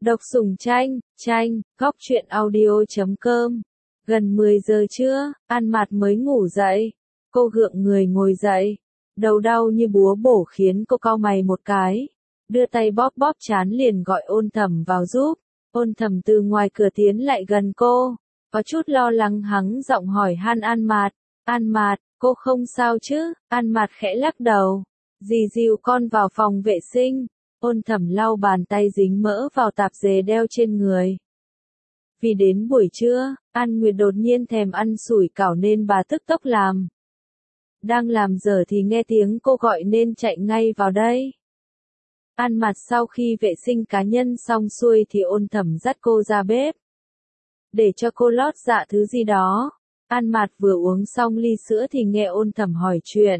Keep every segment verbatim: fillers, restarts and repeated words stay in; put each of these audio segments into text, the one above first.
Đọc Sùng Tranh, tranh, góc truyện audio chấm com. Gần mười giờ trưa, An Mạt mới ngủ dậy. Cô gượng người ngồi dậy. Đầu đau như búa bổ khiến cô cau mày một cái. Đưa tay bóp bóp trán liền gọi Ôn Thẩm vào giúp. Ôn Thẩm từ ngoài cửa tiến lại gần cô. Có chút lo lắng hắng giọng hỏi han An Mạt. An Mạt, cô không sao chứ? An Mạt khẽ lắc đầu. Dì dìu con vào phòng vệ sinh. Ôn Thẩm lau bàn tay dính mỡ vào tạp dề đeo trên người. Vì đến buổi trưa, An Nguyệt đột nhiên thèm ăn sủi cảo nên bà tức tốc làm. Đang làm dở thì nghe tiếng cô gọi nên chạy ngay vào đây. An Mạt sau khi vệ sinh cá nhân xong xuôi thì Ôn Thẩm dắt cô ra bếp. Để cho cô lót dạ thứ gì đó. An Mạt vừa uống xong ly sữa thì nghe Ôn Thẩm hỏi chuyện.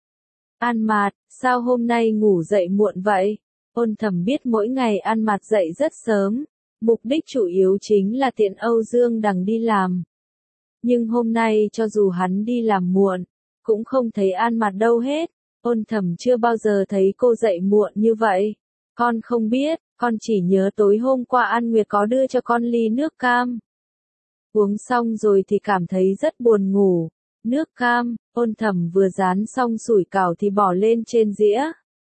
An Mạt, sao hôm nay ngủ dậy muộn vậy? Ôn Thẩm biết mỗi ngày An Mạt dậy rất sớm, mục đích chủ yếu chính là tiện Âu Dương Đằng đi làm. Nhưng hôm nay cho dù hắn đi làm muộn, cũng không thấy An Mạt đâu hết. Ôn Thẩm chưa bao giờ thấy cô dậy muộn như vậy. Con không biết, con chỉ nhớ tối hôm qua An Nguyệt có đưa cho con ly nước cam. Uống xong rồi thì cảm thấy rất buồn ngủ. Nước cam, Ôn Thẩm vừa rán xong sủi cảo thì bỏ lên trên dĩa.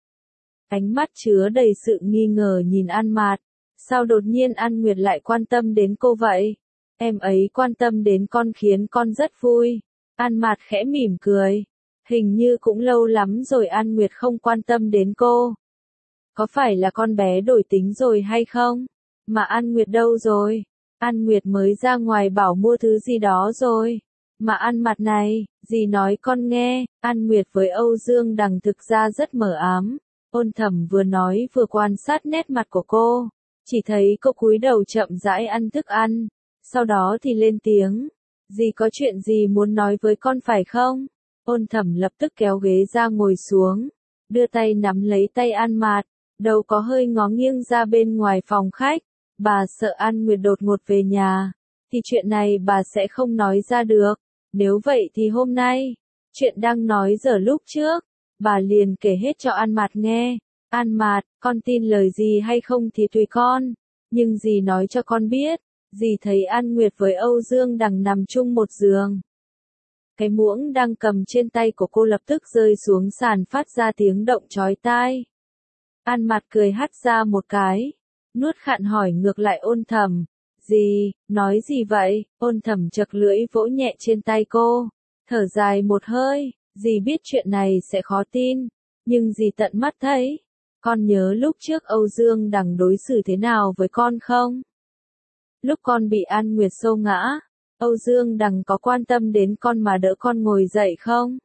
Ánh mắt chứa đầy sự nghi ngờ nhìn An Mạt. Sao đột nhiên An Nguyệt lại quan tâm đến cô vậy? Em ấy quan tâm đến con khiến con rất vui. An Mạt khẽ mỉm cười. Hình như cũng lâu lắm rồi An Nguyệt không quan tâm đến cô. Có phải là con bé đổi tính rồi hay không? Mà An Nguyệt đâu rồi? An Nguyệt mới ra ngoài bảo mua thứ gì đó rồi. Mà An Mạt này, dì nói con nghe, An Nguyệt với Âu Dương Đằng thực ra rất mờ ám. Ôn Thẩm vừa nói vừa quan sát nét mặt của cô, chỉ thấy cô cúi đầu chậm rãi ăn thức ăn, sau đó thì lên tiếng, dì có chuyện gì muốn nói với con phải không? Ôn Thẩm lập tức kéo ghế ra ngồi xuống, đưa tay nắm lấy tay An Mạt, đầu có hơi ngó nghiêng ra bên ngoài phòng khách, bà sợ An Nguyệt đột ngột về nhà, thì chuyện này bà sẽ không nói ra được, nếu vậy thì hôm nay, chuyện đang nói giờ lúc trước. Bà liền kể hết cho An Mạt nghe. An Mạt, con tin lời dì hay không thì tùy con. Nhưng dì nói cho con biết, dì thấy An Nguyệt với Âu Dương Đằng nằm chung một giường. Cái muỗng đang cầm trên tay của cô lập tức rơi xuống sàn phát ra tiếng động chói tai. An Mạt cười hắt ra một cái. Nuốt khạn hỏi ngược lại Ôn Thẩm. Dì, nói gì vậy? Ôn Thẩm chật lưỡi vỗ nhẹ trên tay cô. Thở dài một hơi. Dì biết chuyện này sẽ khó tin, nhưng dì tận mắt thấy. Con nhớ lúc trước Âu Dương Đằng đối xử thế nào với con không? Lúc con bị An Nguyệt xô ngã, Âu Dương Đằng có quan tâm đến con mà đỡ con ngồi dậy không?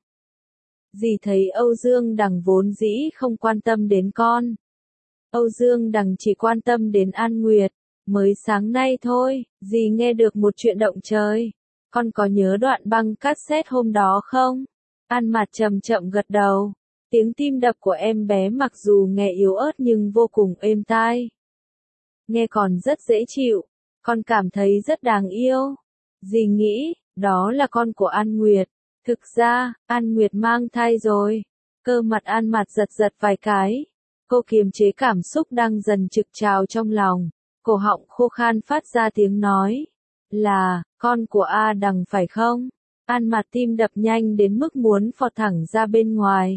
Dì thấy Âu Dương Đằng vốn dĩ không quan tâm đến con. Âu Dương Đằng chỉ quan tâm đến An Nguyệt. Mới sáng nay thôi, dì nghe được một chuyện động trời. Con có nhớ đoạn băng cassette hôm đó không? An Mạt chậm chậm gật đầu. Tiếng tim đập của em bé mặc dù nghe yếu ớt nhưng vô cùng êm tai. Nghe còn rất dễ chịu. Con cảm thấy rất đáng yêu. Dì nghĩ, đó là con của An Nguyệt. Thực ra, An Nguyệt mang thai rồi. Cơ mặt An Mạt giật giật vài cái. Cô kiềm chế cảm xúc đang dần trực trào trong lòng. Cổ họng khô khan phát ra tiếng nói. Là, con của A Đằng phải không? An Mạt tim đập nhanh đến mức muốn phọt thẳng ra bên ngoài.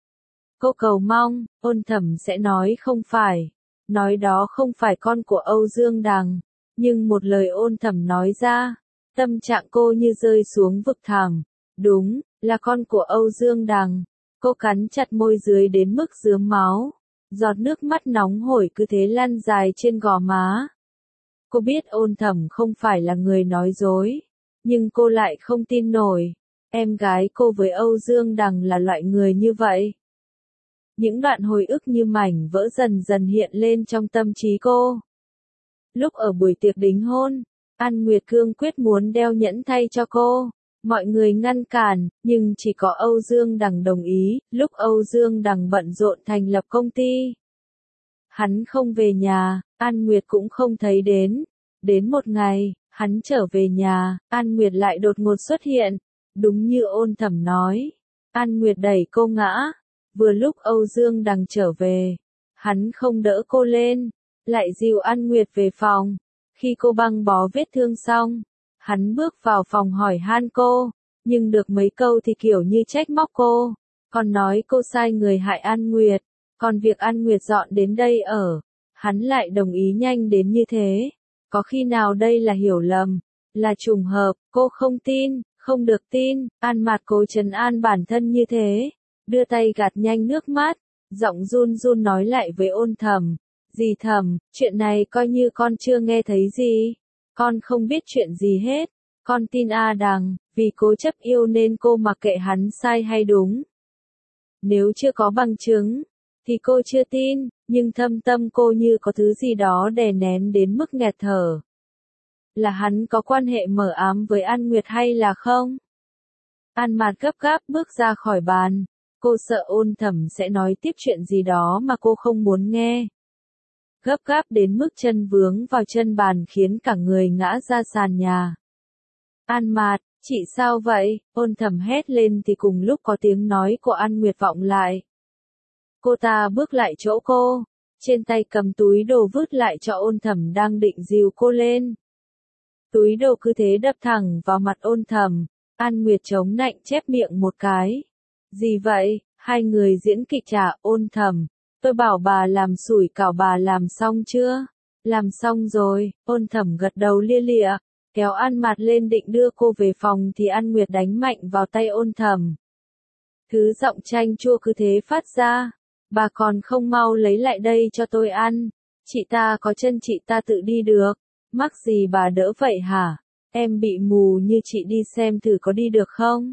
Cô cầu mong, Ôn Thẩm sẽ nói không phải. Nói đó không phải con của Âu Dương Đằng. Nhưng một lời Ôn Thẩm nói ra, tâm trạng cô như rơi xuống vực thẳm. Đúng, là con của Âu Dương Đằng. Cô cắn chặt môi dưới đến mức rướm máu. Giọt nước mắt nóng hổi cứ thế lăn dài trên gò má. Cô biết Ôn Thẩm không phải là người nói dối. Nhưng cô lại không tin nổi, em gái cô với Âu Dương Đằng là loại người như vậy. Những đoạn hồi ức như mảnh vỡ dần dần hiện lên trong tâm trí cô. Lúc ở buổi tiệc đính hôn, An Nguyệt cương quyết muốn đeo nhẫn thay cho cô. Mọi người ngăn cản, nhưng chỉ có Âu Dương Đằng đồng ý, lúc Âu Dương Đằng bận rộn thành lập công ty. Hắn không về nhà, An Nguyệt cũng không thấy đến. Đến một ngày, hắn trở về nhà, An Nguyệt lại đột ngột xuất hiện. Đúng như Ôn Thẩm nói. An Nguyệt đẩy cô ngã. Vừa lúc Âu Dương Đằng trở về. Hắn không đỡ cô lên. lại dìu An Nguyệt về phòng. Khi cô băng bó vết thương xong, hắn bước vào phòng hỏi han cô, nhưng được mấy câu thì kiểu như trách móc cô, còn nói cô sai người hại An Nguyệt, còn việc An Nguyệt dọn đến đây ở, hắn lại đồng ý nhanh đến như thế. Có khi nào đây là hiểu lầm, là trùng hợp, cô không tin, không được tin, An Mạt cố trấn an bản thân như thế, đưa tay gạt nhanh nước mắt, giọng run run nói lại với Ôn Thầm, dì Thầm, chuyện này coi như con chưa nghe thấy gì, con không biết chuyện gì hết, con tin A Đằng, vì cố chấp yêu nên cô mặc kệ hắn sai hay đúng. Nếu chưa có bằng chứng, thì cô chưa tin, nhưng thâm tâm cô như có thứ gì đó đè nén đến mức nghẹt thở. Là hắn có quan hệ mờ ám với An Nguyệt hay là không? An Mạt gấp gáp bước ra khỏi bàn, cô sợ Ôn Thầm sẽ nói tiếp chuyện gì đó mà cô không muốn nghe. Gấp gáp đến mức chân vướng vào chân bàn khiến cả người ngã ra sàn nhà. An Mạt, chị sao vậy? Ôn Thầm hét lên thì cùng lúc có tiếng nói của An Nguyệt vọng lại. Cô ta bước lại chỗ cô, trên tay cầm túi đồ vứt lại cho Ôn Thầm đang định dìu cô lên. Túi đồ cứ thế đập thẳng vào mặt Ôn Thầm, An Nguyệt chống nạnh chép miệng một cái. Gì vậy? Hai người diễn kịch trả. Ôn Thầm, tôi bảo bà làm sủi cảo bà làm xong chưa? Làm xong rồi. Ôn Thầm gật đầu lia lịa, kéo An Mạt lên định đưa cô về phòng thì An Nguyệt đánh mạnh vào tay Ôn Thầm. Thứ giọng chanh chua cứ thế phát ra, bà còn không mau lấy lại đây cho tôi ăn, chị ta có chân chị ta tự đi được, mắc gì bà đỡ vậy hả? Em bị mù như chị đi xem thử có đi được không?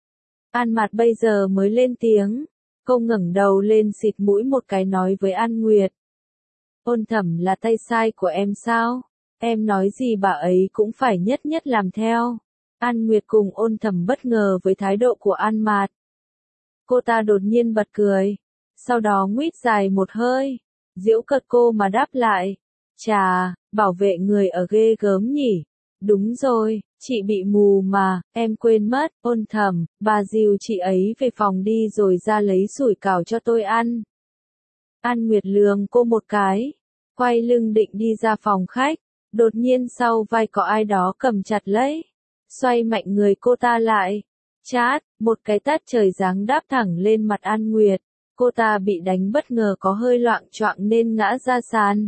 An Mạt bây giờ mới lên tiếng, cô ngẩng đầu lên xịt mũi một cái nói với An Nguyệt. Ôn Thầm là tay sai của em sao? Em nói gì bà ấy cũng phải nhất nhất làm theo. An Nguyệt cùng Ôn Thầm bất ngờ với thái độ của An Mạt. Cô ta đột nhiên bật cười, sau đó nguýt dài một hơi, giễu cợt cô mà đáp lại. Chà, bảo vệ người ở ghê gớm nhỉ? Đúng rồi, chị bị mù mà, em quên mất. Ôn Thầm, bà dìu chị ấy về phòng đi rồi ra lấy sủi cảo cho tôi ăn. An Nguyệt lườm cô một cái, quay lưng định đi ra phòng khách, đột nhiên sau vai có ai đó cầm chặt lấy, xoay mạnh người cô ta lại. Chát, một cái tát trời giáng đáp thẳng lên mặt An Nguyệt, cô ta bị đánh bất ngờ có hơi loạng choạng nên ngã ra sàn.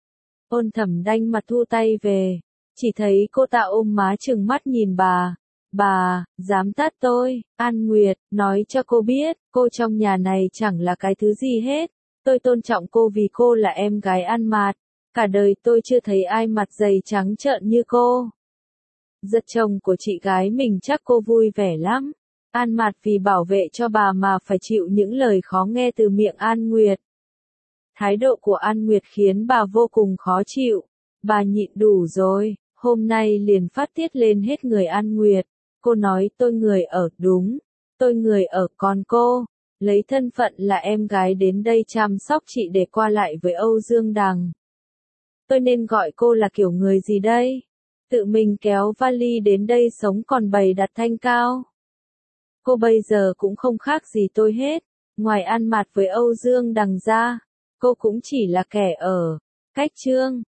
Ôn Thầm đanh mặt thu tay về, chỉ thấy cô ta ôm má trừng mắt nhìn bà. Bà, dám tát tôi? An Nguyệt, nói cho cô biết, cô trong nhà này chẳng là cái thứ gì hết. Tôi tôn trọng cô vì cô là em gái An Mạt. Cả đời tôi chưa thấy ai mặt dày trắng trợn như cô. Giật chồng của chị gái mình chắc cô vui vẻ lắm. An Mạt vì bảo vệ cho bà mà phải chịu những lời khó nghe từ miệng An Nguyệt. Thái độ của An Nguyệt khiến bà vô cùng khó chịu. Bà nhịn đủ rồi, hôm nay liền phát tiết lên hết người An Nguyệt. Cô nói tôi người ở, đúng. Tôi người ở, còn cô, lấy thân phận là em gái đến đây chăm sóc chị để qua lại với Âu Dương Đằng. Tôi nên gọi cô là kiểu người gì đây? Tự mình kéo vali đến đây sống còn bày đặt thanh cao. Cô bây giờ cũng không khác gì tôi hết, ngoài ăn mặt với Âu Dương Đằng ra, cô cũng chỉ là kẻ ở, cách chương.